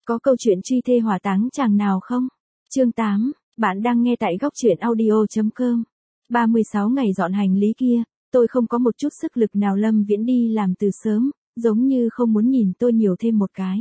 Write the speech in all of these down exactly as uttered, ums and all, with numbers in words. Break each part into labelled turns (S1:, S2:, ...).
S1: Có câu chuyện truy thê hỏa táng chàng nào không? Chương tám, bạn đang nghe tại góc truyện audio chấm com. ba mươi sáu ngày dọn hành lý kia, tôi không có một chút sức lực nào. Lâm Viễn đi làm từ sớm, giống như không muốn nhìn tôi nhiều thêm một cái.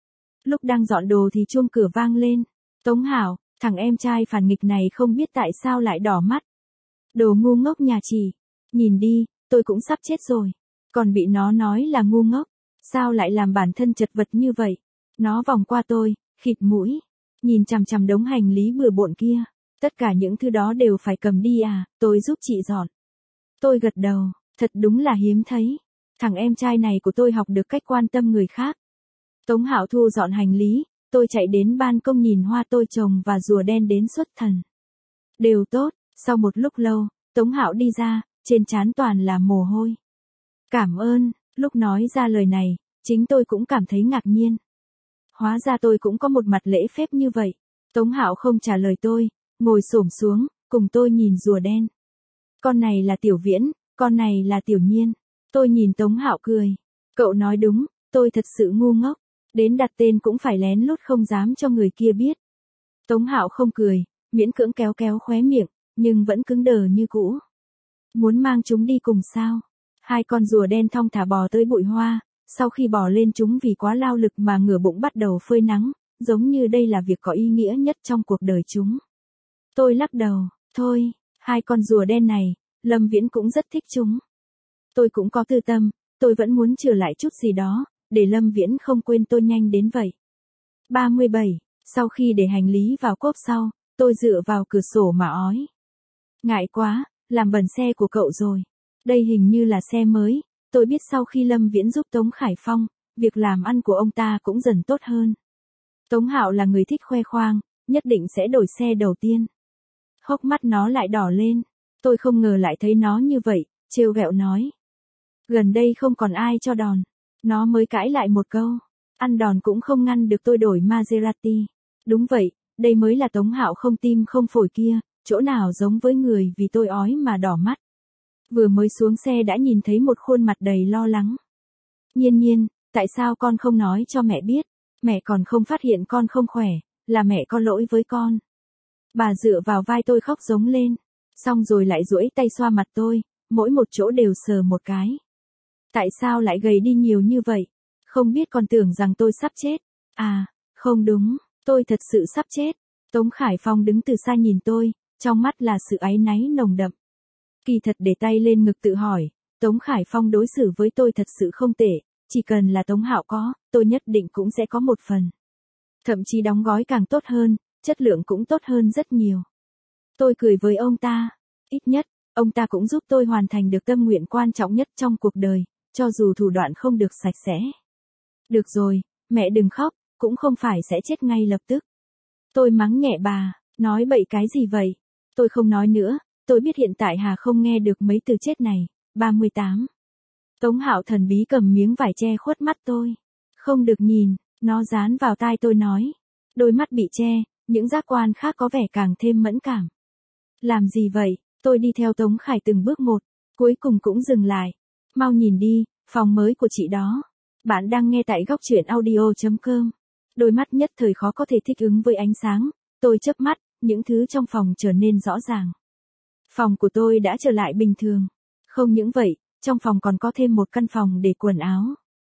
S1: Lúc đang dọn đồ thì chuông cửa vang lên. Tống Hảo, thằng em trai phản nghịch này không biết tại sao lại đỏ mắt. Đồ ngu ngốc nhà chị. Nhìn đi, tôi cũng sắp chết rồi. Còn bị nó nói là ngu ngốc. Sao lại làm bản thân chật vật như vậy? Nó vòng qua tôi, khịt mũi. Nhìn chằm chằm đống hành lý bừa bộn kia. Tất cả những thứ đó đều phải cầm đi à, tôi giúp chị dọn. Tôi gật đầu, thật đúng là hiếm thấy. Thằng em trai này của tôi học được cách quan tâm người khác. Tống Hạo thu dọn hành lý, tôi chạy đến ban công nhìn hoa tôi trồng và rùa đen đến xuất thần. Đều tốt, sau một lúc lâu, Tống Hạo đi ra, trên trán toàn là mồ hôi. Cảm ơn, lúc nói ra lời này, chính tôi cũng cảm thấy ngạc nhiên. Hóa ra tôi cũng có một mặt lễ phép như vậy. Tống Hạo không trả lời tôi, ngồi xổm xuống, cùng tôi nhìn rùa đen. Con này là Tiểu Viễn, con này là Tiểu Nhiên. Tôi nhìn Tống Hạo cười. Cậu nói đúng, tôi thật sự ngu ngốc. Đến đặt tên cũng phải lén lút không dám cho người kia biết. Tống Hạo không cười, miễn cưỡng kéo kéo khóe miệng, nhưng vẫn cứng đờ như cũ. Muốn mang chúng đi cùng sao? Hai con rùa đen thong thả bò tới bụi hoa, sau khi bò lên chúng vì quá lao lực mà ngửa bụng bắt đầu phơi nắng, giống như đây là việc có ý nghĩa nhất trong cuộc đời chúng. Tôi lắc đầu, thôi, hai con rùa đen này, Lâm Viễn cũng rất thích chúng. Tôi cũng có tư tâm, tôi vẫn muốn trừ lại chút gì đó, để Lâm Viễn không quên tôi nhanh đến vậy. ba mươi bảy, sau khi để hành lý vào cốp sau, tôi dựa vào cửa sổ mà ói. Ngại quá, làm bẩn xe của cậu rồi. Đây hình như là xe mới, tôi biết sau khi Lâm Viễn giúp Tống Khải Phong, việc làm ăn của ông ta cũng dần tốt hơn. Tống Hạo là người thích khoe khoang, nhất định sẽ đổi xe đầu tiên. Hốc mắt nó lại đỏ lên, tôi không ngờ lại thấy nó như vậy, trêu ghẹo nói. Gần đây không còn ai cho đòn, nó mới cãi lại một câu, ăn đòn cũng không ngăn được tôi đổi Maserati. Đúng vậy, đây mới là Tống Hạo không tim không phổi kia, chỗ nào giống với người vì tôi ói mà đỏ mắt. Vừa mới xuống xe đã nhìn thấy một khuôn mặt đầy lo lắng. Nhiên Nhiên, tại sao con không nói cho mẹ biết? Mẹ còn không phát hiện con không khỏe, là mẹ có lỗi với con. Bà dựa vào vai tôi khóc giống lên, xong rồi lại duỗi tay xoa mặt tôi, mỗi một chỗ đều sờ một cái. Tại sao lại gầy đi nhiều như vậy? Không biết còn tưởng rằng tôi sắp chết. À, không đúng, tôi thật sự sắp chết. Tống Khải Phong đứng từ xa nhìn tôi, trong mắt là sự áy náy nồng đậm. Kỳ thật để tay lên ngực tự hỏi, Tống Khải Phong đối xử với tôi thật sự không tệ, chỉ cần là Tống Hạo có, tôi nhất định cũng sẽ có một phần. Thậm chí đóng gói càng tốt hơn, chất lượng cũng tốt hơn rất nhiều. Tôi cười với ông ta, ít nhất, ông ta cũng giúp tôi hoàn thành được tâm nguyện quan trọng nhất trong cuộc đời, cho dù thủ đoạn không được sạch sẽ. Được rồi, mẹ đừng khóc, cũng không phải sẽ chết ngay lập tức. Tôi mắng nhẹ bà, nói bậy cái gì vậy? Tôi không nói nữa. Tôi biết hiện tại Hà không nghe được mấy từ chết này. ba mươi tám. Tống Hạo thần bí cầm miếng vải che khuất mắt tôi. Không được nhìn, nó dán vào tai tôi nói. Đôi mắt bị che, những giác quan khác có vẻ càng thêm mẫn cảm. Làm gì vậy? Tôi đi theo Tống Khải từng bước một, cuối cùng cũng dừng lại. Mau nhìn đi, phòng mới của chị đó. Bạn đang nghe tại góc truyện audio chấm com. Đôi mắt nhất thời khó có thể thích ứng với ánh sáng. Tôi chớp mắt, những thứ trong phòng trở nên rõ ràng. Phòng của tôi đã trở lại bình thường. Không những vậy, trong phòng còn có thêm một căn phòng để quần áo.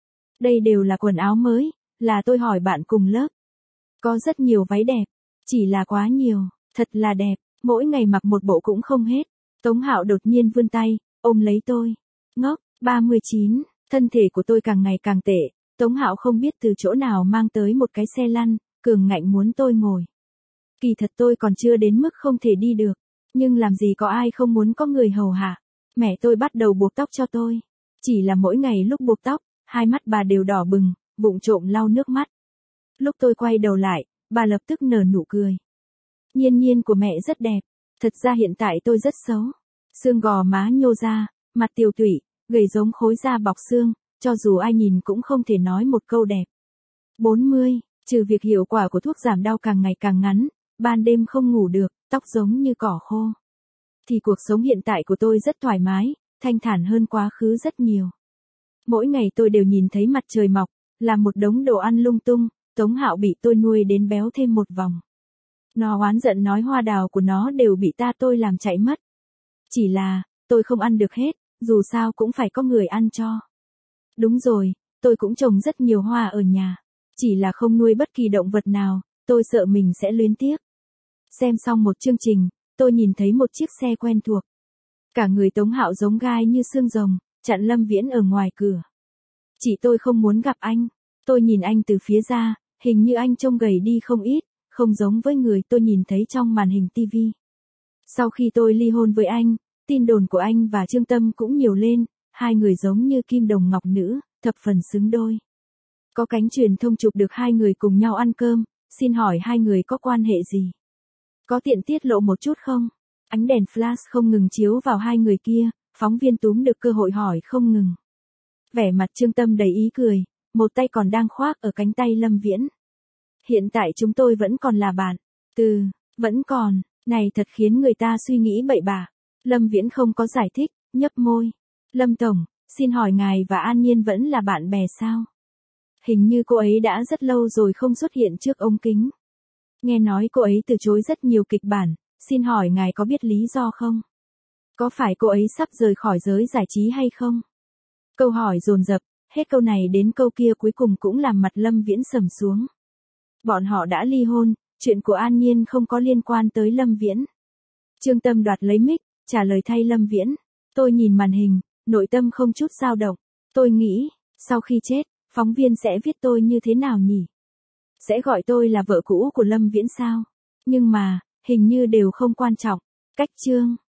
S1: Đây đều là quần áo mới, là tôi hỏi bạn cùng lớp. Có rất nhiều váy đẹp, chỉ là quá nhiều, thật là đẹp, mỗi ngày mặc một bộ cũng không hết. Tống Hạo đột nhiên vươn tay, ôm lấy tôi. Ngốc, ba mươi chín, thân thể của tôi càng ngày càng tệ. Tống Hạo không biết từ chỗ nào mang tới một cái xe lăn, cường ngạnh muốn tôi ngồi. Kỳ thật tôi còn chưa đến mức không thể đi được. Nhưng làm gì có ai không muốn có người hầu hạ. Mẹ tôi bắt đầu buộc tóc cho tôi. Chỉ là mỗi ngày lúc buộc tóc, hai mắt bà đều đỏ bừng, vụng trộm lau nước mắt. Lúc tôi quay đầu lại, bà lập tức nở nụ cười. Nhiên Nhiên của mẹ rất đẹp. Thật ra hiện tại tôi rất xấu. Xương gò má nhô ra, mặt tiều tụy, gầy giống khối da bọc xương, cho dù ai nhìn cũng không thể nói một câu đẹp. bốn mươi, trừ việc hiệu quả của thuốc giảm đau càng ngày càng ngắn, ban đêm không ngủ được, tóc giống như cỏ khô. Thì cuộc sống hiện tại của tôi rất thoải mái, thanh thản hơn quá khứ rất nhiều. Mỗi ngày tôi đều nhìn thấy mặt trời mọc, là một đống đồ ăn lung tung, Tống Hạo bị tôi nuôi đến béo thêm một vòng. Nó oán giận nói hoa đào của nó đều bị ta tôi làm chạy mất. Chỉ là, tôi không ăn được hết, dù sao cũng phải có người ăn cho. Đúng rồi, tôi cũng trồng rất nhiều hoa ở nhà. Chỉ là không nuôi bất kỳ động vật nào, tôi sợ mình sẽ luyến tiếc. Xem xong một chương trình, tôi nhìn thấy một chiếc xe quen thuộc. Cả người Tống Hạo giống gai như xương rồng, chặn Lâm Viễn ở ngoài cửa. Chị tôi không muốn gặp anh. Tôi nhìn anh từ phía ra, hình như anh trông gầy đi không ít, không giống với người tôi nhìn thấy trong màn hình tivi. Sau khi tôi ly hôn với anh, tin đồn của anh và Trương Tâm cũng nhiều lên, hai người giống như kim đồng ngọc nữ, thập phần xứng đôi. Có cánh truyền thông chụp được hai người cùng nhau ăn cơm, xin hỏi hai người có quan hệ gì? Có tiện tiết lộ một chút không? Ánh đèn flash không ngừng chiếu vào hai người kia, phóng viên túm được cơ hội hỏi không ngừng. Vẻ mặt Trương Tâm đầy ý cười, một tay còn đang khoác ở cánh tay Lâm Viễn. Hiện tại chúng tôi vẫn còn là bạn. Từ, vẫn còn, này thật khiến người ta suy nghĩ bậy bạ. Lâm Viễn không có giải thích, nhấp môi. Lâm Tổng, xin hỏi ngài và An Nhiên vẫn là bạn bè sao? Hình như cô ấy đã rất lâu rồi không xuất hiện trước ống kính. Nghe nói cô ấy từ chối rất nhiều kịch bản, xin hỏi ngài có biết lý do không? Có phải cô ấy sắp rời khỏi giới giải trí hay không? Câu hỏi dồn dập, hết câu này đến câu kia cuối cùng cũng làm mặt Lâm Viễn sầm xuống. Bọn họ đã ly hôn, chuyện của An Nhiên không có liên quan tới Lâm Viễn. Trương Tâm đoạt lấy mic, trả lời thay Lâm Viễn. Tôi nhìn màn hình, nội tâm không chút dao động. Tôi nghĩ, sau khi chết, phóng viên sẽ viết tôi như thế nào nhỉ? Sẽ gọi tôi là vợ cũ của Lâm Viễn sao? Nhưng mà, hình như đều không quan trọng. Cách chương